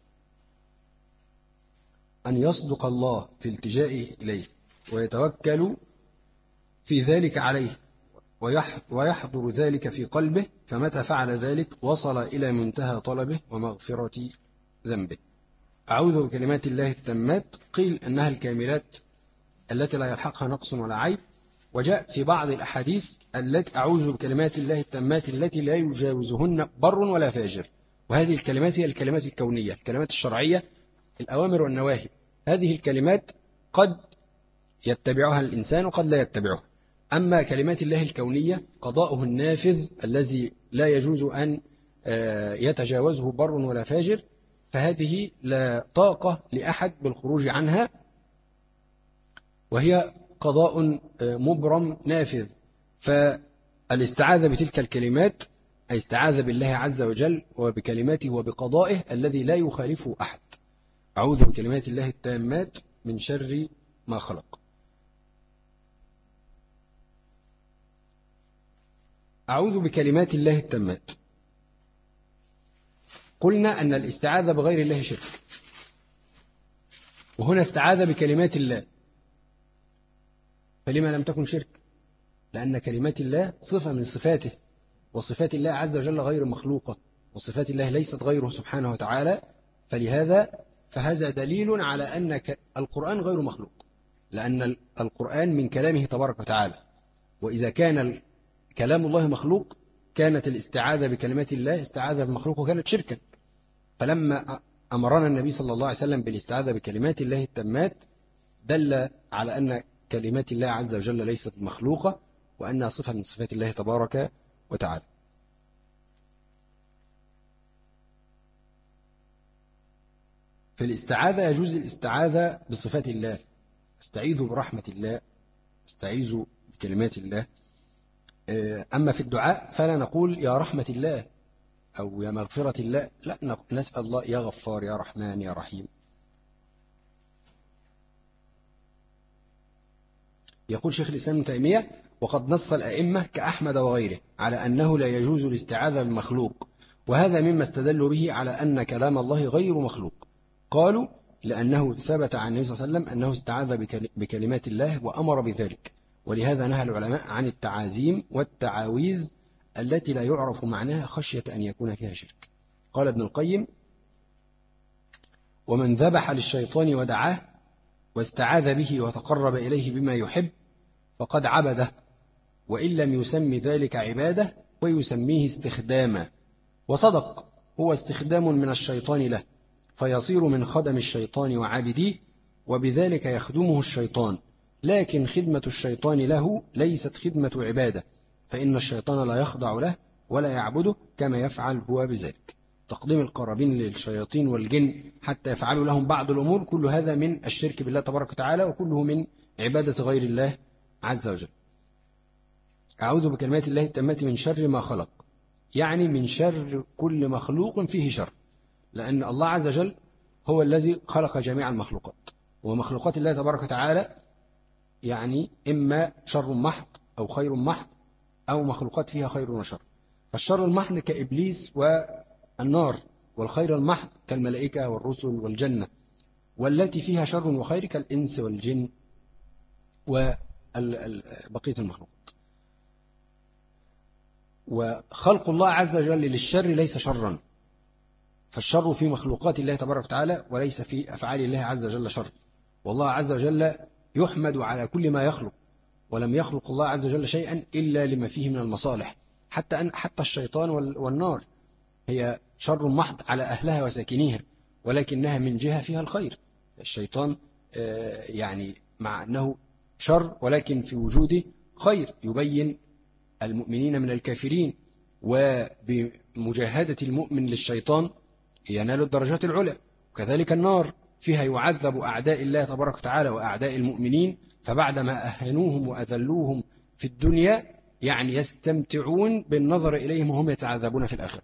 أن يصدق الله في التجائه إليه ويتوكل في ذلك عليه ويحضر ذلك في قلبه، فمتى فعل ذلك وصل إلى منتهى طلبه ومغفرة ذنبه. أعوذ بكلمات الله التامات قيل أنها الكاملات التي لا يلحقها نقص ولا عيب، وجاء في بعض الأحاديث التي أعوذ بكلمات الله التامات التي لا يجاوزهن بر ولا فاجر. وهذه الكلمات هي الكلمات الكونية، الكلمات الشرعية الأوامر والنواهي. هذه الكلمات قد يتبعها الإنسان وقد لا يتبعها. أما كلمات الله الكونية قضاؤه النافذ الذي لا يجوز أن يتجاوزه بر ولا فاجر، فهذه لا طاقة لأحد بالخروج عنها، وهي قضاء مبرم نافذ. فالاستعاذة بتلك الكلمات أي استعاذ بالله عز وجل وبكلماته وبقضائه الذي لا يخالفه أحد. أعوذ بكلمات الله التامات من شر ما خلق. أعوذ بكلمات الله التامات. قلنا أن الاستعاذة بغير الله شرك، وهنا استعاذ بكلمات الله، فلما لم تكن شرك؟ لأن كلمات الله صفة من صفاته، وصفات الله عز وجل غير مخلوقة، وصفات الله ليست غيره سبحانه وتعالى، فهذا دليل على أن القرآن غير مخلوق، لأن القرآن من كلامه تبارك وتعالى، وإذا كان كلام الله مخلوق كانت الاستعاذة بكلمات الله استعاذة بمخلوق وكانت شركا. فلما أمرنا النبي صلى الله عليه وسلم بالاستعاذة بكلمات الله التامات دل على أن كلمات الله عز وجل ليست مخلوقة، وأنها صفة من صفات الله تبارك وتعالى. في الاستعاذة يجوز الاستعاذة بصفات الله، استعيذ برحمة الله، استعيذ بكلمات الله. أما في الدعاء فلا نقول يا رحمة الله أو يا مغفرة الله، لا، نسأل الله يا غفار يا رحمن يا رحيم. يقول شيخ الإسلام ابن تيمية: وقد نص الأئمة كأحمد وغيره على أنه لا يجوز الاستعاذة بالمخلوق، وهذا مما استدلوا به على أن كلام الله غير مخلوق. قالوا لأنه ثبت عن النبي صلى الله عليه وسلم أنه استعاذ بكلمات الله وأمر بذلك، ولهذا نهى العلماء عن التعازيم والتعاويذ التي لا يعرف معناها خشية أن يكون فيها شرك. قال ابن القيم: ومن ذبح للشيطان ودعاه واستعاذ به وتقرب إليه بما يحب فقد عبده، وإن لم يسمي ذلك عبادة ويسميه استخداما. وصدق، هو استخدام من الشيطان له، فيصير من خدم الشيطان وعابديه، وبذلك يخدمه الشيطان، لكن خدمة الشيطان له ليست خدمة عبادة، فإن الشيطان لا يخضع له ولا يعبده كما يفعل هو بذلك. تقديم القرابين للشياطين والجن حتى يفعلوا لهم بعض الأمور، كل هذا من الشرك بالله تبارك وتعالى، وكله من عبادة غير الله عز وجل. أعوذ بكلمات الله التامات من شر ما خلق، يعني من شر كل مخلوق فيه شر، لأن الله عز وجل هو الذي خلق جميع المخلوقات، ومخلوقات الله تبارك وتعالى يعني إما شر محض أو خير محض أو مخلوقات فيها خير وشر. فالشر المحض كإبليس والنار، والخير المحض كالملائكة والرسل والجنة، والتي فيها شر وخير كالإنس والجن وبقية المخلوقات. وخلق الله عز وجل للشر ليس شرا، فالشر في مخلوقات الله تبارك وتعالى وليس في أفعال الله عز وجل شر، والله عز وجل يحمد على كل ما يخلق، ولم يخلق الله عز وجل شيئا إلا لما فيه من المصالح. حتى الشيطان والنار هي شر محض على أهلها وساكنيها، ولكنها من جهة فيها الخير. الشيطان يعني مع أنه شر ولكن في وجوده خير، يبين المؤمنين من الكافرين، وبمجاهدة المؤمن للشيطان ينال الدرجات العلى. وكذلك النار فيها يعذب أعداء الله تبارك وتعالى وأعداء المؤمنين، فبعدما أهنوهم وأذلوهم في الدنيا يعني يستمتعون بالنظر إليهم وهم يتعذبون في الآخرة.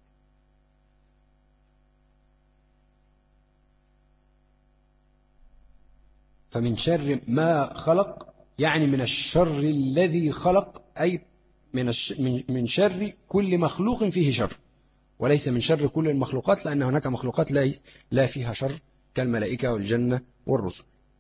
فمن شر ما خلق يعني من الشر الذي خلق، أي من شر كل مخلوق فيه شر، وليس من شر كل المخلوقات، لأن هناك مخلوقات لا فيها شر كالملائكة والجنة والرسل.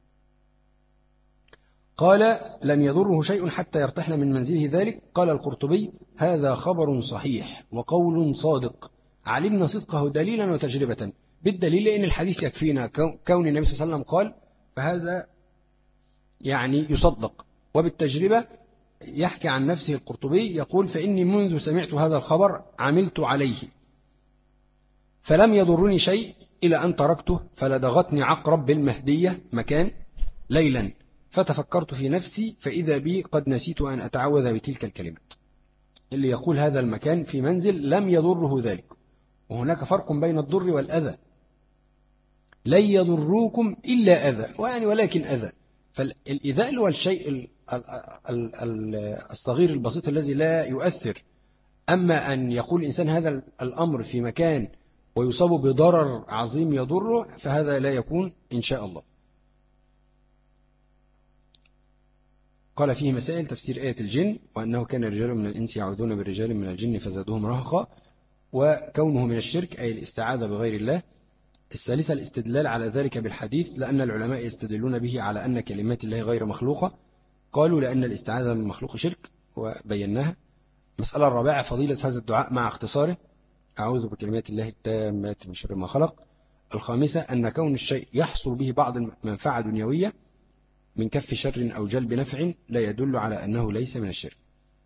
قال: لم يضره شيء حتى يرتحل من منزله ذلك. قال القرطبي: هذا خبر صحيح وقول صادق، علمنا صدقه دليلا وتجربة. بالدليل لأن الحديث يكفينا، كون النبي صلى الله عليه وسلم قال، فهذا يعني يصدق. وبالتجربة يحكي عن نفسه القرطبي يقول: فإني منذ سمعت هذا الخبر عملت عليه فلم يضرني شيء إلى أن تركته فلدغتني عقرب بالمهدية مكان ليلا فتفكرت في نفسي فإذا بي قد نسيت أن أتعوذ بتلك الكلمات. اللي يقول هذا المكان في منزل لم يضره ذلك، وهناك فرق بين الضر والأذى. لن يضروكم إلا أذى، ويعني ولكن أذى. فالإذاء هو الشيء الصغير البسيط الذي لا يؤثر. أما أن يقول الإنسان هذا الأمر في مكان ويصاب بضرر عظيم يضره، فهذا لا يكون إن شاء الله. قال فيه مسائل: تفسير آية الجن، وأنه كان رجال من الإنس يعوذون برجال من الجن فزادوهم رهقا، وكونه من الشرك أي الاستعاذة بغير الله. الثالثة الاستدلال على ذلك بالحديث، لأن العلماء يستدلون به على أن كلمات الله غير مخلوقة. قالوا لأن الاستعاذة من مخلوق شرك، وبيناها. المسألة الرابعة فضيلة هذا الدعاء مع اختصاره: أعوذ بكلمات الله التامات من شر ما خلق. الخامسة أن كون الشيء يحصل به بعض المنفعة دنيوية من كف شر أو جلب نفع لا يدل على أنه ليس من الشرك.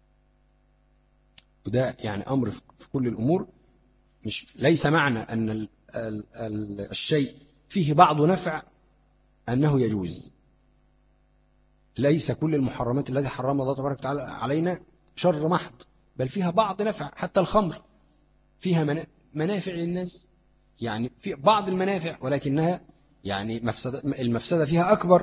وده يعني أمر في كل الأمور. ليس معنى أن الشيء فيه بعض نفع أنه يجوز. ليس كل المحرمات التي حرمها الله تبارك وتعالى علينا شر محض، بل فيها بعض نفع. حتى الخمر فيها منافع للناس، يعني في بعض المنافع، ولكنها يعني المفسدة فيها أكبر.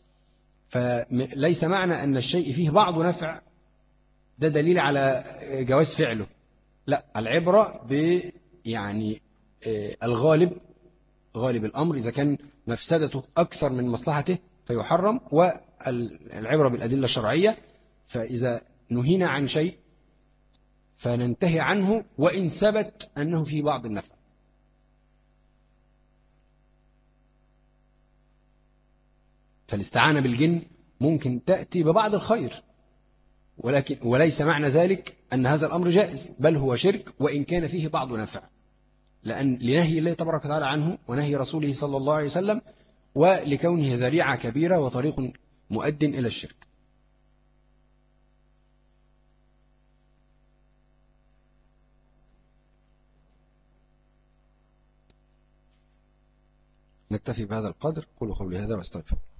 فليس معنى أن الشيء فيه بعض نفع ده دليل على جواز فعله. لا، العبرة يعني الغالب، غالب الأمر. إذا كان مفسدته أكثر من مصلحته فيحرم، والعبرة بالأدلة الشرعية. فإذا نهينا عن شيء فننتهي عنه وإن ثبت أنه في بعض النفع. فالاستعانة بالجن ممكن تأتي ببعض الخير، ولكن وليس معنى ذلك أن هذا الأمر جائز، بل هو شرك وإن كان فيه بعض نفع، لنهي الله تبارك وتعالى عنه ونهي رسوله صلى الله عليه وسلم، ولكونه ذريعة كبيرة وطريق مؤد إلى الشرك. نكتفي بهذا القدر. قولوا قولي هذا واستغفر.